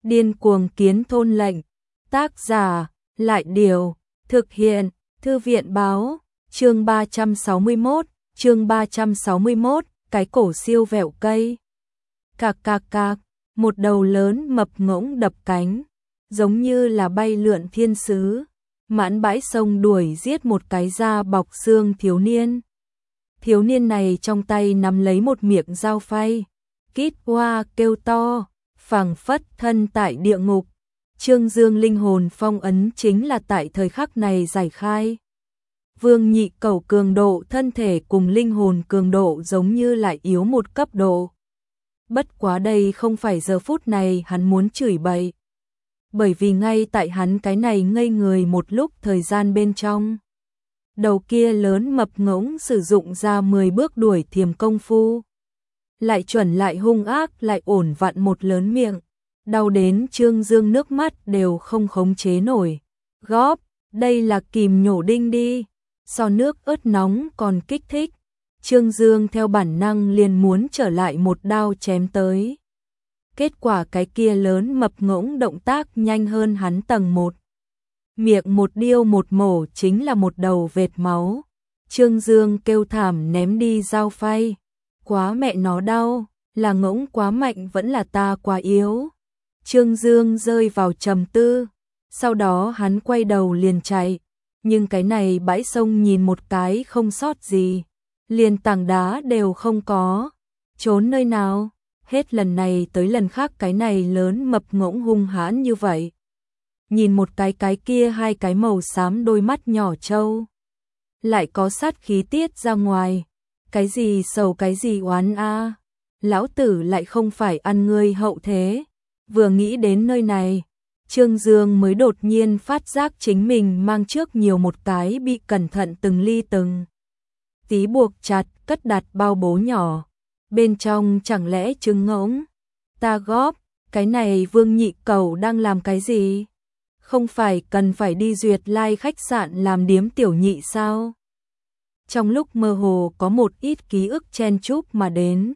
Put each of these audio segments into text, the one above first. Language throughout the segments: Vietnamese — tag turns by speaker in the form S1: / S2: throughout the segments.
S1: Điên cuồng kiến thôn lệnh. Tác giả, Lại Điều. Thực hiện, Thư viện báo. Chương 361, cái cổ siêu vẹo cây. Cạc cạc cạc, một đầu lớn mập ngỗng đập cánh, giống như là bay lượn thiên sứ, mãn bãi sông đuổi giết một cái da bọc xương thiếu niên. Thiếu niên này trong tay nắm lấy một miệng dao phay, kít oa kêu to, phảng phất thân tại địa ngục. Trương Dương linh hồn phong ấn chính là tại thời khắc này giải khai. Vương Nhị Cẩu cường độ thân thể cùng linh hồn cường độ giống như lại yếu một cấp độ. Bất quá đây không phải giờ phút này hắn muốn chửi bậy. Bởi vì ngay tại hắn cái này ngây người một lúc thời gian bên trong. Đầu kia lớn mập ngỗng sử dụng ra 10 bước đuổi thiềm công phu. Lại chuẩn lại hung ác lại ổn vặn một lớn miệng. Đau đến Trương Dương nước mắt đều không khống chế nổi. Góp, đây là kìm nhổ đinh đi. So nước ớt nóng còn kích thích. Trương Dương theo bản năng liền muốn trở lại một đao chém tới. Kết quả cái kia lớn mập ngỗng động tác nhanh hơn hắn tầng 1. Miệng một điêu một mổ chính là một đầu vệt máu. Trương Dương kêu thảm ném đi dao phay. Quá mẹ nó đau, là ngỗng quá mạnh vẫn là ta quá yếu. Trương Dương rơi vào trầm tư. Sau đó hắn quay đầu liền chạy. Nhưng cái này bãi sông nhìn một cái không sót gì. Liền tảng đá đều không có. Trốn nơi nào? Hết lần này tới lần khác cái này lớn mập ngỗng hung hãn như vậy. Nhìn một cái kia hai cái màu xám đôi mắt nhỏ trâu. Lại có sát khí tiết ra ngoài. Cái gì sầu cái gì oán a. Lão tử lại không phải ăn ngươi hậu thế. Vừa nghĩ đến nơi này, Trương Dương mới đột nhiên phát giác chính mình mang trước nhiều một cái bị cẩn thận từng ly từng tí buộc chặt cất đặt bao bố nhỏ. Bên trong chẳng lẽ trứng ngỗng? Ta góp, cái này Vương Nhị Cẩu đang làm cái gì? Không phải cần phải đi duyệt lai khách sạn làm điếm tiểu nhị sao? Trong lúc mơ hồ có một ít ký ức chen chúc mà đến.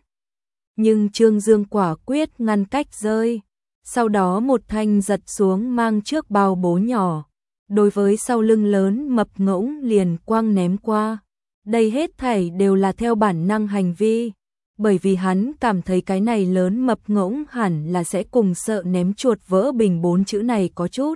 S1: Nhưng Trương Dương quả quyết ngăn cách rơi. Sau đó một thanh giật xuống mang trước bao bố nhỏ. Đối với sau lưng lớn mập ngỗng liền quăng ném qua. Đây hết thảy đều là theo bản năng hành vi. Bởi vì hắn cảm thấy cái này lớn mập ngỗng hẳn là sẽ cùng sợ ném chuột vỡ bình 4 chữ này có chút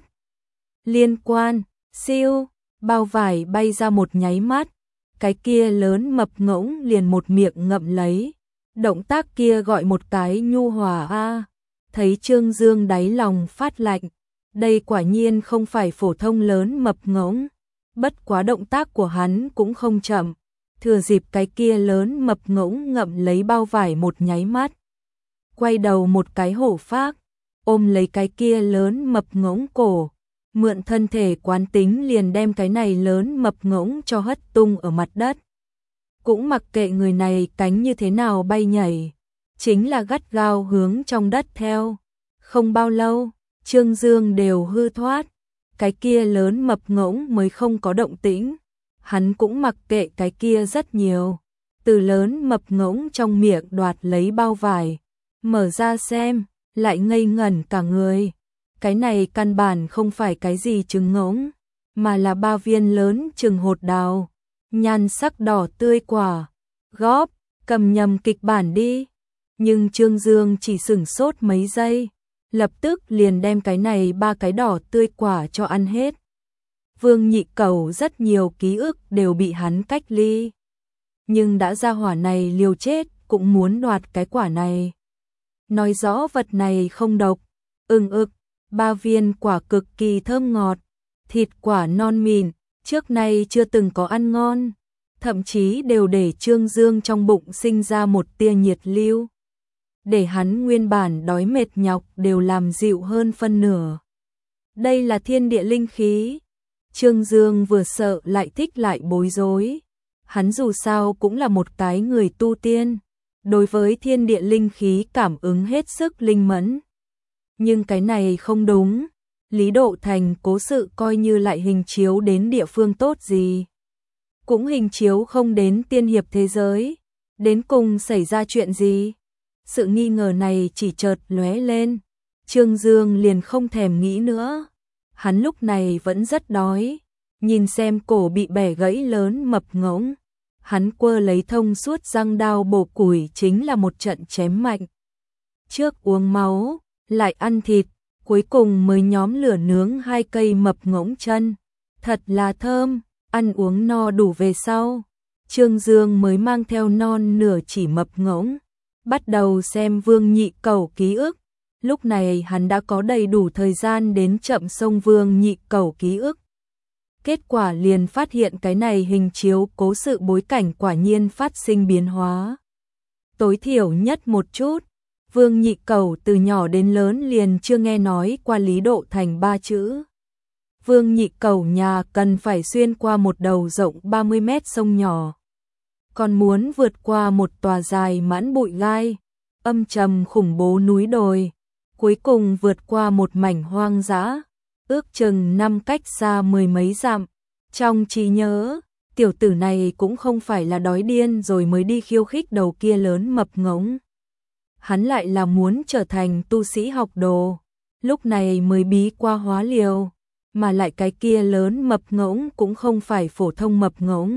S1: liên quan. Siêu, bao vải bay ra một nháy mắt. Cái kia lớn mập ngỗng liền một miệng ngậm lấy. Động tác kia gọi một cái nhu hòa a. Thấy Trương Dương đáy lòng phát lạnh. Đây quả nhiên không phải phổ thông lớn mập ngỗng. Bất quá động tác của hắn cũng không chậm. Thừa dịp cái kia lớn mập ngỗng ngậm lấy bao vải một nháy mắt. Quay đầu một cái hổ phác. Ôm lấy cái kia lớn mập ngỗng cổ. Mượn thân thể quán tính liền đem cái này lớn mập ngỗng cho hất tung ở mặt đất. Cũng mặc kệ người này cánh như thế nào bay nhảy. Chính là gắt gao hướng trong đất theo. Không bao lâu, Trương Dương đều hư thoát. Cái kia lớn mập ngỗng mới không có động tĩnh. Hắn cũng mặc kệ cái kia rất nhiều. Từ lớn mập ngỗng trong miệng đoạt lấy bao vải. Mở ra xem, lại ngây ngẩn cả người. Cái này căn bản không phải cái gì trứng ngỗng, mà là 3 viên lớn chừng hột đào. Nhan sắc đỏ tươi quả. Góp, cầm nhầm kịch bản đi. Nhưng Trương Dương chỉ sửng sốt mấy giây. Lập tức liền đem cái này 3 cái đỏ tươi quả cho ăn hết. Vương Nhị Cẩu rất nhiều ký ức đều bị hắn cách ly. Nhưng đã ra hỏa này liều chết cũng muốn đoạt cái quả này. Nói rõ vật này không độc. Ực, 3 viên quả cực kỳ thơm ngọt. Thịt quả non mịn, trước nay chưa từng có ăn ngon. Thậm chí đều để Trương Dương trong bụng sinh ra một tia nhiệt lưu. Để hắn nguyên bản đói mệt nhọc đều làm dịu hơn phân nửa. Đây là thiên địa linh khí. Trương Dương vừa sợ lại thích lại bối rối. Hắn dù sao cũng là một cái người tu tiên. Đối với thiên địa linh khí cảm ứng hết sức linh mẫn. Nhưng cái này không đúng. Lý Độ Thành cố sự coi như lại hình chiếu đến địa phương tốt gì. Cũng hình chiếu không đến tiên hiệp thế giới. Đến cùng xảy ra chuyện gì? Sự nghi ngờ này chỉ chợt lóe lên. Trương Dương liền không thèm nghĩ nữa. Hắn lúc này vẫn rất đói, nhìn xem cổ bị bẻ gãy lớn mập ngỗng. Hắn quơ lấy thông suốt răng đao bổ củi chính là một trận chém mạnh. Trước uống máu, lại ăn thịt, cuối cùng mới nhóm lửa nướng 2 cây mập ngỗng chân. Thật là thơm, ăn uống no đủ về sau. Trương Dương mới mang theo non nửa chỉ mập ngỗng, bắt đầu xem Vương Nhị Cẩu ký ức. Lúc này hắn đã có đầy đủ thời gian đến chậm sông Vương Nhị Cẩu ký ức. Kết quả liền phát hiện cái này hình chiếu cố sự bối cảnh quả nhiên phát sinh biến hóa. Tối thiểu nhất một chút, Vương Nhị Cẩu từ nhỏ đến lớn liền chưa nghe nói qua Lý Độ Thành 3 chữ. Vương Nhị Cẩu nhà cần phải xuyên qua một đầu rộng 30 mét sông nhỏ, còn muốn vượt qua một tòa dài mãn bụi gai, âm trầm khủng bố núi đồi, cuối cùng vượt qua một mảnh hoang dã, ước chừng 5 cách xa 10 mấy dặm. Trong trí nhớ, tiểu tử này cũng không phải là đói điên rồi mới đi khiêu khích đầu kia lớn mập ngỗng. Hắn lại là muốn trở thành tu sĩ học đồ, lúc này mới bí qua hóa liều, mà lại cái kia lớn mập ngỗng cũng không phải phổ thông mập ngỗng,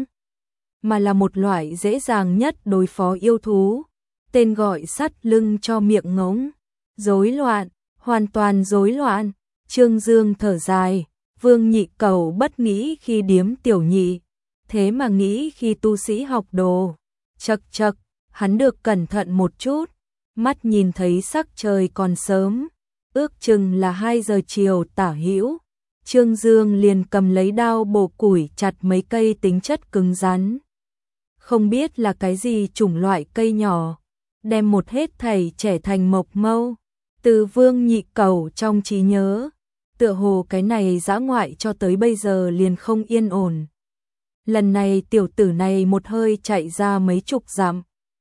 S1: mà là một loại dễ dàng nhất đối phó yêu thú, tên gọi sắt lưng cho miệng ngỗng. Rối loạn, hoàn toàn rối loạn. Trương Dương thở dài, Vương Nhị Cẩu bất nghĩ khi điếm tiểu nhị, thế mà nghĩ khi tu sĩ học đồ. Chậc chậc, hắn được cẩn thận một chút, mắt nhìn thấy sắc trời còn sớm, ước chừng là 2 giờ chiều tả hữu. Trương Dương liền cầm lấy đao bổ củi chặt mấy cây tính chất cứng rắn. Không biết là cái gì chủng loại cây nhỏ, đem một hết thảy trẻ thành mộc mâu. Từ Vương Nhị Cẩu trong trí nhớ, tựa hồ cái này dã ngoại cho tới bây giờ liền không yên ổn. Lần này tiểu tử này một hơi chạy ra mấy chục dặm,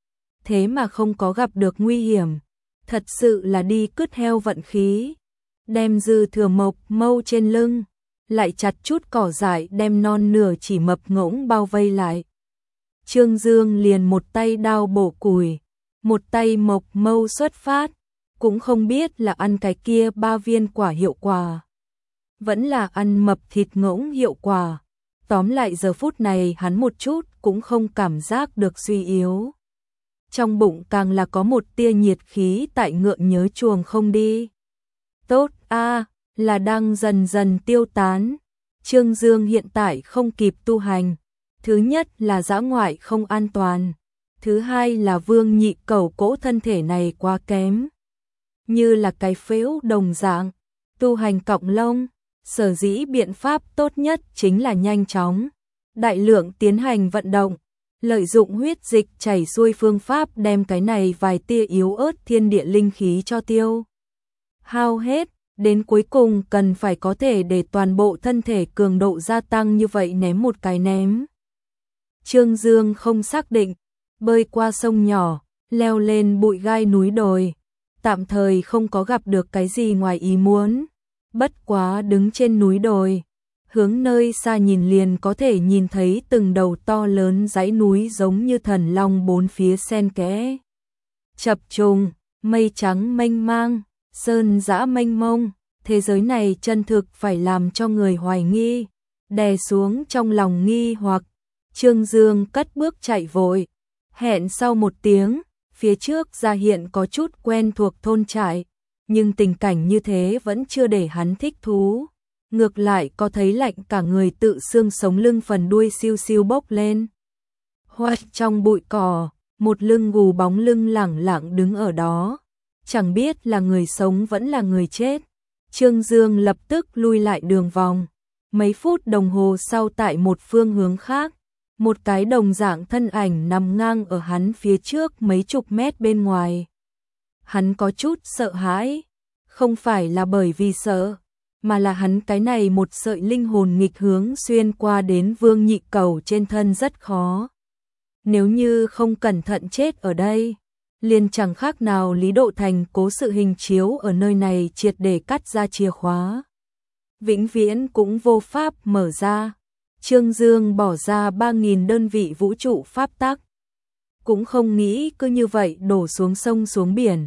S1: thế mà không có gặp được nguy hiểm, thật sự là đi cứt heo vận khí. Đem dư thừa mộc mâu trên lưng, lại chặt chút cỏ dại đem non nửa chỉ mập ngỗng bao vây lại. Trương Dương liền một tay đao bổ củi, một tay mộc mâu xuất phát, cũng không biết là ăn cái kia 3 viên quả hiệu quả, vẫn là ăn mập thịt ngỗng hiệu quả. Tóm lại giờ phút này hắn một chút cũng không cảm giác được suy yếu. Trong bụng càng là có một tia nhiệt khí tại ngượng nhớ chuồng không đi. Tốt a, là đang dần dần tiêu tán. Trương Dương hiện tại không kịp tu hành. Thứ nhất là dã ngoại không an toàn. Thứ hai là Vương Nhị Cẩu cỗ thân thể này quá kém, như là cái phễu đồng dạng, tu hành cọng lông. Sở dĩ biện pháp tốt nhất chính là nhanh chóng, đại lượng tiến hành vận động, lợi dụng huyết dịch chảy xuôi phương pháp đem cái này vài tia yếu ớt thiên địa linh khí cho tiêu hao hết, đến cuối cùng cần phải có thể để toàn bộ thân thể cường độ gia tăng như vậy ném một cái ném. Trương Dương không xác định, bơi qua sông nhỏ, leo lên bụi gai núi đồi, tạm thời không có gặp được cái gì ngoài ý muốn. Bất quá đứng trên núi đồi, hướng nơi xa nhìn liền có thể nhìn thấy từng đầu to lớn dãy núi giống như thần long bốn phía xen kẽ. Chập trùng, mây trắng mênh mang, sơn dã mênh mông, thế giới này chân thực phải làm cho người hoài nghi, đè xuống trong lòng nghi hoặc. Trương Dương cất bước chạy vội, hẹn sau một tiếng, phía trước ra hiện có chút quen thuộc thôn trại. Nhưng tình cảnh như thế vẫn chưa để hắn thích thú, ngược lại có thấy lạnh cả người tự xương sống lưng phần đuôi siêu siêu bốc lên. Hoạch trong bụi cỏ, một lưng gù bóng lưng lẳng lặng đứng ở đó, chẳng biết là người sống vẫn là người chết. Trương Dương lập tức lui lại đường vòng, mấy phút đồng hồ sau tại một phương hướng khác, một cái đồng dạng thân ảnh nằm ngang ở hắn phía trước mấy chục mét bên ngoài. Hắn có chút sợ hãi, không phải là bởi vì sợ, mà là hắn cái này một sợi linh hồn nghịch hướng xuyên qua đến Vương Nhị Cẩu trên thân rất khó. Nếu như không cẩn thận chết ở đây, liền chẳng khác nào Lý Độ Thành cố sự hình chiếu ở nơi này triệt để cắt ra chìa khóa, vĩnh viễn cũng vô pháp mở ra. Trương Dương bỏ ra 3.000 đơn vị vũ trụ pháp tắc, cũng không nghĩ cứ như vậy đổ xuống sông xuống biển.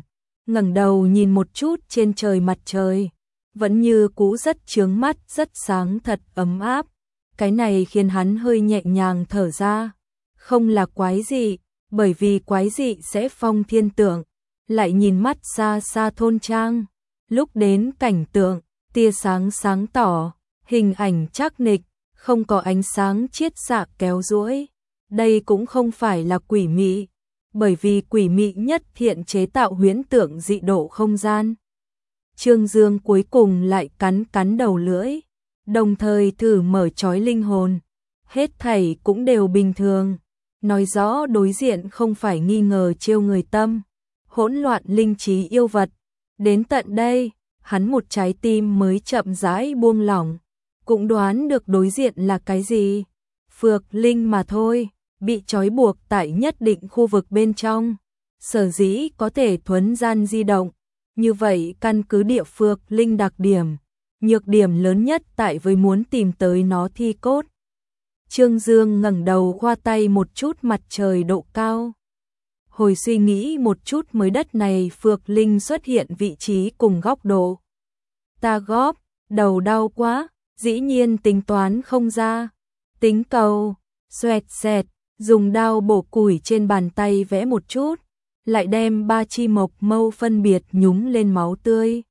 S1: ngẩng đầu nhìn một chút trên trời, mặt trời vẫn như cũ rất chướng mắt, rất sáng, thật ấm áp. Cái này khiến hắn hơi nhẹ nhàng thở ra. Không là quái dị, bởi vì quái dị sẽ phong thiên tượng. Lại nhìn mắt xa xa thôn trang, lúc đến cảnh tượng, tia sáng sáng tỏ, hình ảnh trắc nịch, không có ánh sáng chiết xạ kéo duỗi. Đây cũng không phải là quỷ mị, bởi vì quỷ mị nhất thiện chế tạo huyễn tượng dị độ không gian. Trương Dương cuối cùng lại cắn đầu lưỡi, đồng thời thử mở trói linh hồn. Hết thảy cũng đều bình thường, nói rõ đối diện không phải nghi ngờ trêu người tâm, hỗn loạn linh trí yêu vật. Đến tận đây, hắn một trái tim mới chậm rãi buông lỏng, cũng đoán được đối diện là cái gì. Phược linh mà thôi, bị trói buộc tại nhất định khu vực bên trong, sở dĩ có thể thuấn gian di động. Như vậy căn cứ địa phược linh đặc điểm, nhược điểm lớn nhất tại với muốn tìm tới nó thi cốt. Trương Dương ngẩng đầu khoa tay một chút mặt trời độ cao. Hồi suy nghĩ một chút mới đất này phược linh xuất hiện vị trí cùng góc độ. Ta góp, đầu đau quá, dĩ nhiên tính toán không ra. Tính cầu, xoẹt xẹt, dùng dao bổ củi trên bàn tay vẽ một chút, lại đem 3 chi mộc mâu phân biệt nhúng lên máu tươi.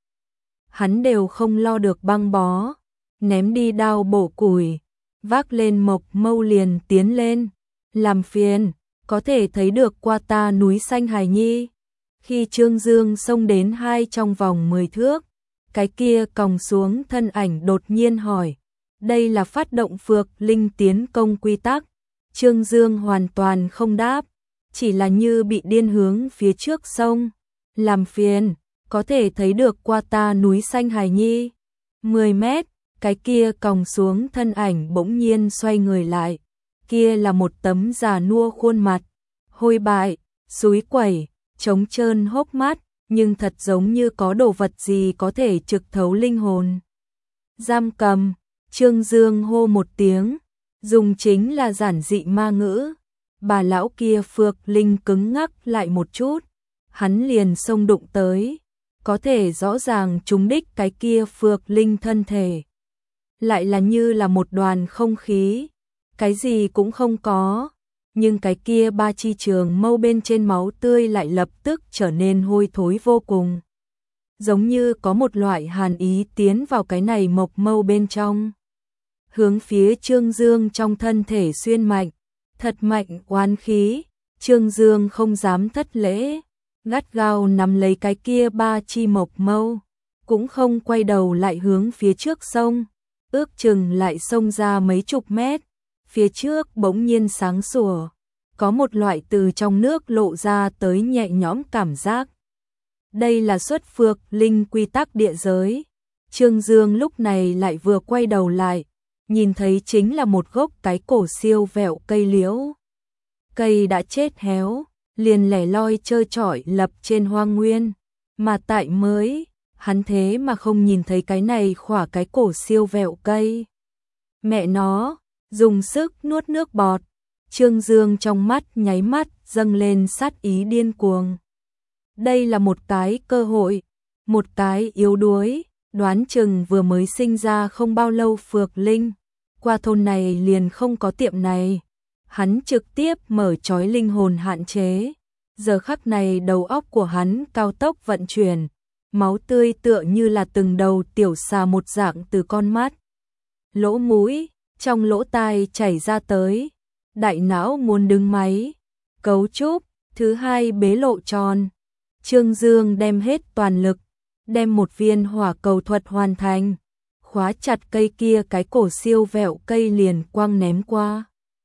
S1: Hắn đều không lo được băng bó, ném đi dao bổ củi, vác lên mộc mâu liền tiến lên. Làm phiền, có thể thấy được qua ta núi xanh hài nhi. Khi Trương Dương xông đến hai trong vòng 10 thước, cái kia còng xuống thân ảnh đột nhiên hỏi. Đây là phát động phược linh tiến công quy tắc. Trương Dương hoàn toàn không đáp, chỉ là như bị điên hướng phía trước sông. Làm phiền, có thể thấy được qua ta núi xanh hài nhi. 10 mét, cái kia còng xuống thân ảnh bỗng nhiên xoay người lại. Kia là một tấm già nua khuôn mặt, hôi bại, súi quẩy, trống trơn hốc mắt, nhưng thật giống như có đồ vật gì có thể trực thấu linh hồn. Giam cầm, Trương Dương hô một tiếng, dùng chính là giản dị ma ngữ. Bà lão kia phược linh cứng ngắc lại một chút, hắn liền xông đụng tới, có thể rõ ràng trúng đích cái kia phược linh thân thể. Lại là như là một đoàn không khí, cái gì cũng không có, nhưng cái kia 3 chi trường mâu bên trên máu tươi lại lập tức trở nên hôi thối vô cùng. Giống như có một loại hàn ý tiến vào cái này mộc mâu bên trong. Hướng phía Trương Dương trong thân thể xuyên mạnh, thật mạnh oán khí. Trương Dương không dám thất lễ, gắt gao nắm lấy cái kia 3 chi mộc mâu, cũng không quay đầu lại hướng phía trước sông. Ước chừng lại xông ra mấy chục mét, phía trước bỗng nhiên sáng sủa, có một loại từ trong nước lộ ra tới nhẹ nhõm cảm giác. Đây là xuất phược linh quy tắc địa giới. Trương Dương lúc này lại vừa quay đầu lại, nhìn thấy chính là một gốc cái cổ siêu vẹo cây liễu. Cây đã chết héo, liền lẻ loi trơ trọi lập trên hoang nguyên, mà tại mới, hắn thế mà không nhìn thấy cái này khỏa cái cổ siêu vẹo cây. Mẹ nó, dùng sức nuốt nước bọt. Trương Dương trong mắt nháy mắt dâng lên sát ý điên cuồng. Đây là một cái cơ hội, một cái yếu đuối, đoán chừng vừa mới sinh ra không bao lâu phược linh, qua thôn này liền không có tiệm này. Hắn trực tiếp mở trói linh hồn hạn chế. Giờ khắc này đầu óc của hắn cao tốc vận chuyển, máu tươi tựa như là từng đầu tiểu xà một dạng từ con mắt, lỗ mũi, trong lỗ tai chảy ra tới. Đại não muốn đứng máy. Cấu trúc thứ hai bế lộ tròn. Trương Dương đem hết toàn lực, đem một viên hỏa cầu thuật hoàn thành, khóa chặt cây kia cái cổ siêu vẹo cây liền quăng ném qua.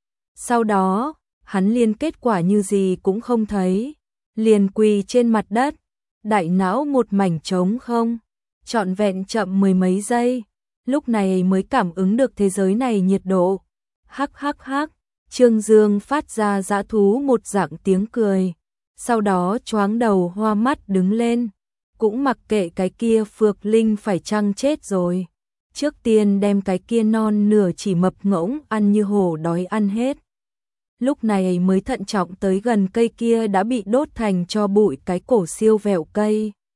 S1: Sau đó, hắn liên kết quả như gì cũng không thấy, liền quỳ trên mặt đất, đại não một mảnh trống không, trọn vẹn chậm 10 mấy giây, lúc này mới cảm ứng được thế giới này nhiệt độ. Hắc hắc hắc, Trương Dương phát ra dã thú một dạng tiếng cười, sau đó choáng đầu hoa mắt đứng lên, cũng mặc kệ cái kia phược linh phải chăng chết rồi. Trước tiên đem cái kia non nửa chỉ mập ngỗng ăn như hổ đói ăn hết. Lúc này mới thận trọng tới gần cây kia đã bị đốt thành tro bụi cái cổ siêu vẹo cây.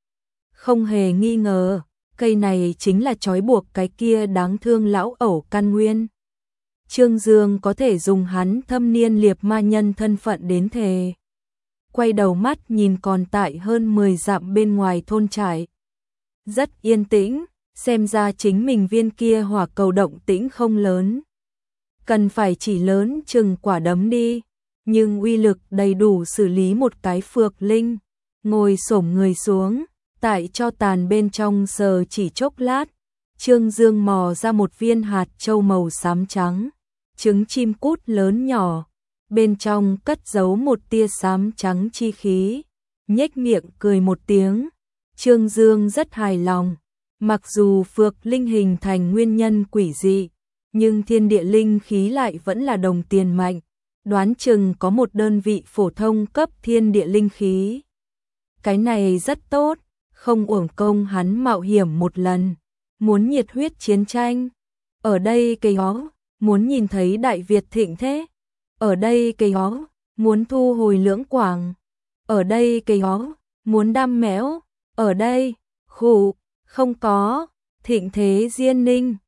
S1: Không hề nghi ngờ, cây này chính là trói buộc cái kia đáng thương lão ẩu căn nguyên. Trương Dương có thể dùng hắn thâm niên liệp ma nhân thân phận đến thề. Quay đầu mắt nhìn còn tại hơn 10 dặm bên ngoài thôn trại. Rất yên tĩnh, xem ra chính mình viên kia hỏa cầu động tĩnh không lớn. Cần phải chỉ lớn chừng quả đấm đi, nhưng uy lực đầy đủ xử lý một cái phược linh. Ngồi xổm người xuống, tại cho tàn bên trong sờ chỉ chốc lát, Trương Dương mò ra một viên hạt châu màu xám trắng, trứng chim cút lớn nhỏ, bên trong cất giấu một tia xám trắng chi khí, nhếch miệng cười một tiếng. Trương Dương rất hài lòng, mặc dù phược linh hình thành nguyên nhân quỷ dị, nhưng thiên địa linh khí lại vẫn là đồng tiền mạnh, đoán chừng có một đơn vị phổ thông cấp thiên địa linh khí. Cái này rất tốt, không uổng công hắn mạo hiểm một lần, muốn nhiệt huyết chiến tranh. Ở đây cây ó, muốn nhìn thấy Đại Việt thịnh thế. Ở đây cây ó, muốn thu hồi Lưỡng Quảng. Ở đây cây ó, muốn đam mẽo. Ở đây, khụ, không có, thịnh thế Diên Ninh.